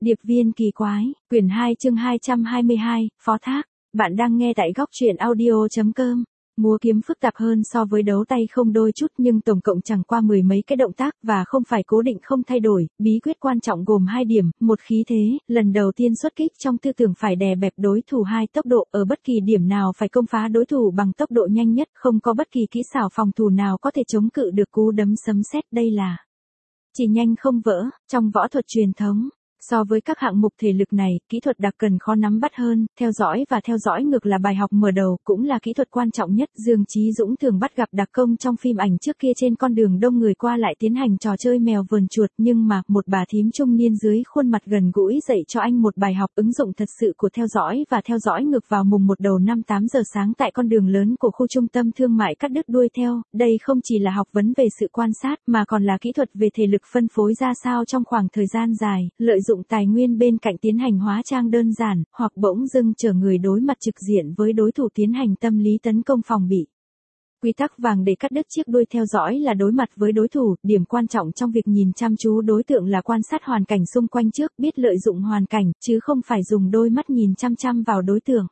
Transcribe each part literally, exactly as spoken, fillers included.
Điệp viên kỳ quái, quyển hai chương hai trăm hai mươi hai, phó thác. Bạn đang nghe tại góc truyện audio.com. Múa kiếm phức tạp hơn so với đấu tay không đôi chút nhưng tổng cộng chẳng qua mười mấy cái động tác và không phải cố định không thay đổi. Bí quyết quan trọng gồm hai điểm, một khí thế, lần đầu tiên xuất kích trong tư tưởng phải đè bẹp đối thủ, hai tốc độ, ở bất kỳ điểm nào phải công phá đối thủ bằng tốc độ nhanh nhất, không có bất kỳ kỹ xảo phòng thủ nào có thể chống cự được cú đấm sấm sét. Đây là chỉ nhanh không vỡ, trong võ thuật truyền thống. So với các hạng mục thể lực này, kỹ thuật đặc cần khó nắm bắt hơn, theo dõi và theo dõi ngược là bài học mở đầu, cũng là kỹ thuật quan trọng nhất. Dương Chí Dũng thường bắt gặp đặc công trong phim ảnh trước kia trên con đường đông người qua lại tiến hành trò chơi mèo vờn chuột, nhưng mà, một bà thím trung niên dưới khuôn mặt gần gũi dạy cho anh một bài học ứng dụng thật sự của theo dõi và theo dõi ngược vào mùng một đầu năm tám giờ sáng tại con đường lớn của khu trung tâm thương mại cắt đứt đuôi theo. Đây không chỉ là học vấn về sự quan sát mà còn là kỹ thuật về thể lực phân phối ra sao trong khoảng thời gian dài, lợi dụng tài nguyên bên cạnh tiến hành hóa trang đơn giản, hoặc bỗng dưng chờ người đối mặt trực diện với đối thủ tiến hành tâm lý tấn công phòng bị. Quy tắc vàng để cắt đứt chiếc đuôi theo dõi là đối mặt với đối thủ, điểm quan trọng trong việc nhìn chăm chú đối tượng là quan sát hoàn cảnh xung quanh trước, biết lợi dụng hoàn cảnh, chứ không phải dùng đôi mắt nhìn chăm chăm vào đối tượng.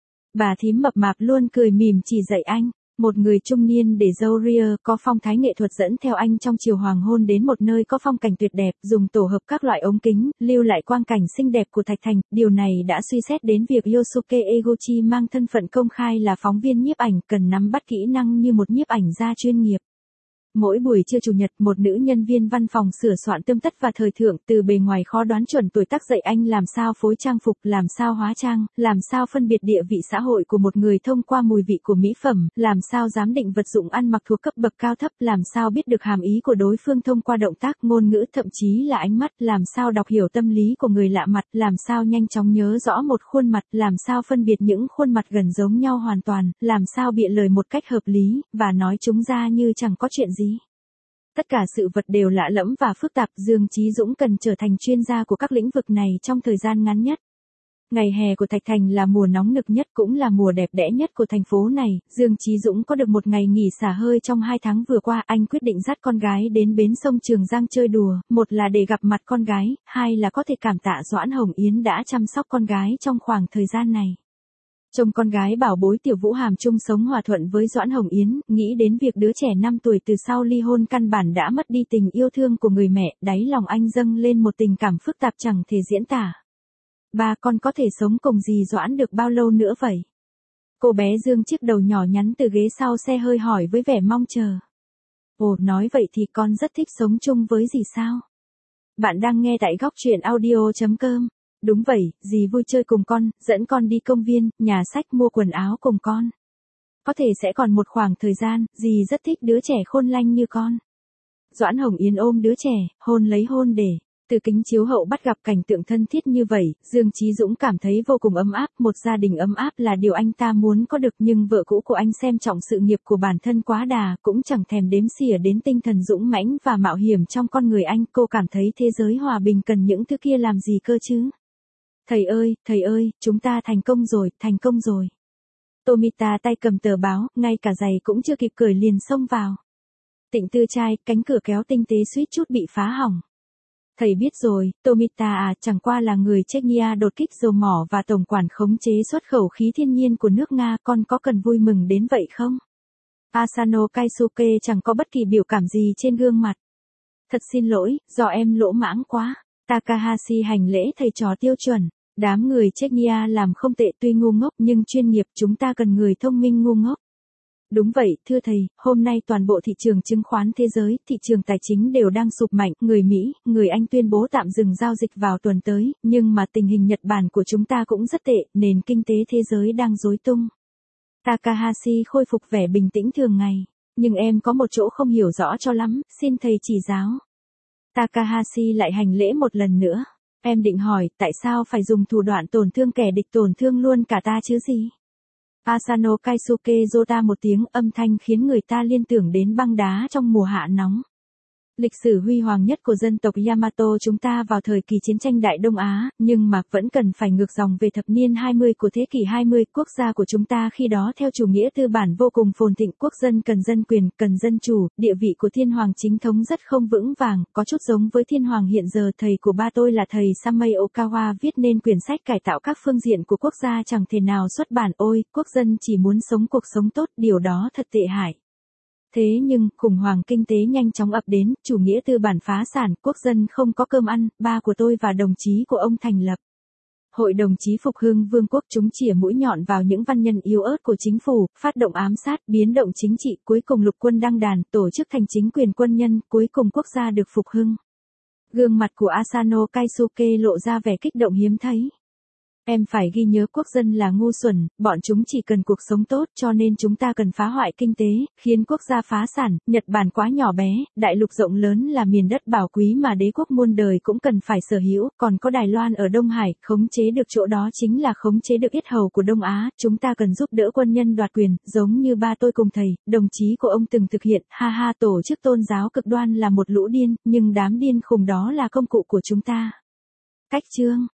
Bà thím mập mạp luôn cười mỉm chỉ dạy anh. Một người trung niên để râu ria, có phong thái nghệ thuật dẫn theo anh trong chiều hoàng hôn đến một nơi có phong cảnh tuyệt đẹp, dùng tổ hợp các loại ống kính, lưu lại quang cảnh xinh đẹp của Thạch Thành. Điều này đã suy xét đến việc Yosuke Eguchi mang thân phận công khai là phóng viên nhiếp ảnh, cần nắm bắt kỹ năng như một nhiếp ảnh gia chuyên nghiệp. Mỗi buổi trưa chủ nhật, một nữ nhân viên văn phòng sửa soạn tươm tất và thời thượng, từ bề ngoài khó đoán chuẩn tuổi tác dạy anh làm sao phối trang phục, làm sao hóa trang, làm sao phân biệt địa vị xã hội của một người thông qua mùi vị của mỹ phẩm, làm sao giám định vật dụng ăn mặc thuộc cấp bậc cao thấp, làm sao biết được hàm ý của đối phương thông qua động tác, ngôn ngữ, thậm chí là ánh mắt, làm sao đọc hiểu tâm lý của người lạ mặt, làm sao nhanh chóng nhớ rõ một khuôn mặt, làm sao phân biệt những khuôn mặt gần giống nhau hoàn toàn, làm sao bịa lời một cách hợp lý, và nói chúng ra như chẳng có chuyện gì. Tất cả sự vật đều lạ lẫm và phức tạp, Dương Chí Dũng cần trở thành chuyên gia của các lĩnh vực này trong thời gian ngắn nhất. Ngày hè của Thạch Thành là mùa nóng nực nhất cũng là mùa đẹp đẽ nhất của thành phố này, Dương Chí Dũng có được một ngày nghỉ xả hơi trong hai tháng vừa qua, anh quyết định dắt con gái đến bến sông Trường Giang chơi đùa, một là để gặp mặt con gái, hai là có thể cảm tạ Doãn Hồng Yến đã chăm sóc con gái trong khoảng thời gian này. Trông con gái bảo bối Tiểu Vũ Hàm chung sống hòa thuận với Doãn Hồng Yến, nghĩ đến việc đứa trẻ năm tuổi từ sau ly hôn căn bản đã mất đi tình yêu thương của người mẹ, đáy lòng anh dâng lên một tình cảm phức tạp chẳng thể diễn tả. Ba con có thể sống cùng dì Doãn được bao lâu nữa vậy? Cô bé dương chiếc đầu nhỏ nhắn từ ghế sau xe hơi hỏi với vẻ mong chờ. Ồ, nói vậy thì con rất thích sống chung với dì sao? Bạn đang nghe tại góc truyện audio.com. Đúng vậy, dì vui chơi cùng con, dẫn con đi công viên, nhà sách, mua quần áo cùng con. Có thể sẽ còn một khoảng thời gian, dì rất thích đứa trẻ khôn lanh như con. Doãn Hồng Yến ôm đứa trẻ, hôn lấy hôn để. Từ kính chiếu hậu bắt gặp cảnh tượng thân thiết như vậy, Dương Chí Dũng cảm thấy vô cùng ấm áp, một gia đình ấm áp là điều anh ta muốn có được, nhưng vợ cũ của anh xem trọng sự nghiệp của bản thân quá đà, cũng chẳng thèm đếm xỉa đến tinh thần dũng mãnh và mạo hiểm trong con người anh. Cô cảm thấy thế giới hòa bình cần những thứ kia làm gì cơ chứ? Thầy ơi, thầy ơi, chúng ta thành công rồi, thành công rồi. Tomita tay cầm tờ báo, ngay cả giày cũng chưa kịp cởi liền xông vào. Tịnh Tư trai, cánh cửa kéo tinh tế suýt chút bị phá hỏng. Thầy biết rồi, Tomita à, chẳng qua là người Chechnya đột kích dầu mỏ và tổng quản khống chế xuất khẩu khí thiên nhiên của nước Nga, con có cần vui mừng đến vậy không? Asano Kaisuke chẳng có bất kỳ biểu cảm gì trên gương mặt. Thật xin lỗi, do em lỗ mãng quá. Takahashi hành lễ thầy trò tiêu chuẩn. Đám người Chechnya làm không tệ, tuy ngu ngốc nhưng chuyên nghiệp, chúng ta cần người thông minh ngu ngốc. Đúng vậy, thưa thầy, hôm nay toàn bộ thị trường chứng khoán thế giới, thị trường tài chính đều đang sụp mạnh, người Mỹ, người Anh tuyên bố tạm dừng giao dịch vào tuần tới, nhưng mà tình hình Nhật Bản của chúng ta cũng rất tệ, nền kinh tế thế giới đang rối tung. Takahashi khôi phục vẻ bình tĩnh thường ngày, nhưng em có một chỗ không hiểu rõ cho lắm, xin thầy chỉ giáo. Takahashi lại hành lễ một lần nữa. Em định hỏi, tại sao phải dùng thủ đoạn tổn thương kẻ địch, tổn thương luôn cả ta chứ gì? Asano Kaisuke rô ta một tiếng, âm thanh khiến người ta liên tưởng đến băng đá trong mùa hạ nóng. Lịch sử huy hoàng nhất của dân tộc Yamato chúng ta vào thời kỳ chiến tranh Đại Đông Á, nhưng mà vẫn cần phải ngược dòng về thập niên hai mươi của thế kỷ hai mươi. Quốc gia của chúng ta khi đó theo chủ nghĩa tư bản vô cùng phồn thịnh, quốc dân cần dân quyền, cần dân chủ, địa vị của thiên hoàng chính thống rất không vững vàng, có chút giống với thiên hoàng hiện giờ. Thầy của ba tôi là thầy Samei Okawa viết nên quyển sách cải tạo các phương diện của quốc gia chẳng thể nào xuất bản. Ôi, quốc dân chỉ muốn sống cuộc sống tốt, điều đó thật tệ hại. Thế nhưng, khủng hoảng kinh tế nhanh chóng ập đến, chủ nghĩa tư bản phá sản, quốc dân không có cơm ăn, ba của tôi và đồng chí của ông thành lập Hội đồng chí phục hưng vương quốc. Chúng chĩa mũi nhọn vào những văn nhân yếu ớt của chính phủ, phát động ám sát, biến động chính trị, cuối cùng lục quân đăng đàn, tổ chức thành chính quyền quân nhân, cuối cùng quốc gia được phục hưng. Gương mặt của Asano Keisuke lộ ra vẻ kích động hiếm thấy. Em phải ghi nhớ quốc dân là ngu xuẩn, bọn chúng chỉ cần cuộc sống tốt cho nên chúng ta cần phá hoại kinh tế, khiến quốc gia phá sản. Nhật Bản quá nhỏ bé, đại lục rộng lớn là miền đất bảo quý mà đế quốc muôn đời cũng cần phải sở hữu, còn có Đài Loan ở Đông Hải, khống chế được chỗ đó chính là khống chế được yết hầu của Đông Á. Chúng ta cần giúp đỡ quân nhân đoạt quyền, giống như ba tôi cùng thầy, đồng chí của ông từng thực hiện. Ha ha, tổ chức tôn giáo cực đoan là một lũ điên, nhưng đám điên khùng đó là công cụ của chúng ta. Cách chương